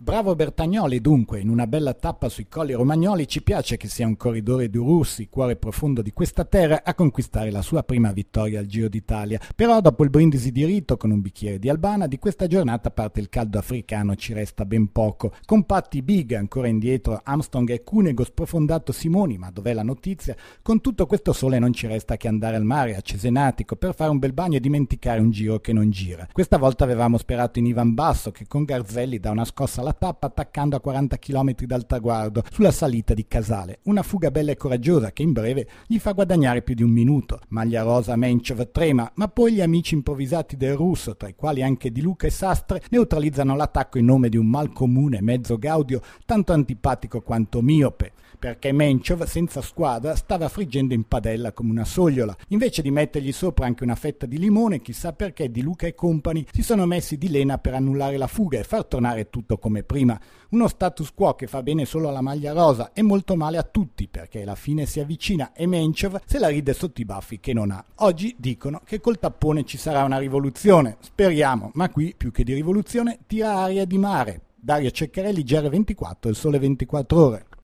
Bravo Bertagnoli dunque, in una bella tappa sui colli romagnoli ci piace che sia un corridore di Russi, cuore profondo di questa terra, a conquistare la sua prima vittoria al Giro d'Italia. Però dopo il brindisi di rito con un bicchiere di Albana, di questa giornata parte il caldo africano, ci resta ben poco. Compatti big, ancora indietro Armstrong e Cunego, sprofondato Simoni, ma dov'è la notizia? Con tutto questo sole non ci resta che andare al mare a Cesenatico per fare un bel bagno e dimenticare un giro che non gira. Questa volta avevamo sperato in Ivan Basso che con Garzelli dà una scossa alla tappa attaccando a 40 km dal traguardo sulla salita di Casale, una fuga bella e coraggiosa che in breve gli fa guadagnare più di un minuto. Maglia rosa Menchov trema, ma poi gli amici improvvisati del russo, tra i quali anche Di Luca e Sastre, neutralizzano l'attacco in nome di un mal comune mezzo gaudio tanto antipatico quanto miope, perché Menchov senza squadra stava friggendo in padella come una sogliola. Invece di mettergli sopra anche una fetta di limone, chissà perché Di Luca e compagni si sono messi di lena per annullare la fuga e far tornare tutto come prima. Uno status quo che fa bene solo alla maglia rosa e molto male a tutti, perché la fine si avvicina e Menchov se la ride sotto i baffi che non ha. Oggi dicono che col tappone ci sarà una rivoluzione, speriamo, ma qui più che di rivoluzione tira aria di mare. Dario Ceccarelli, GR24, il Sole 24 Ore.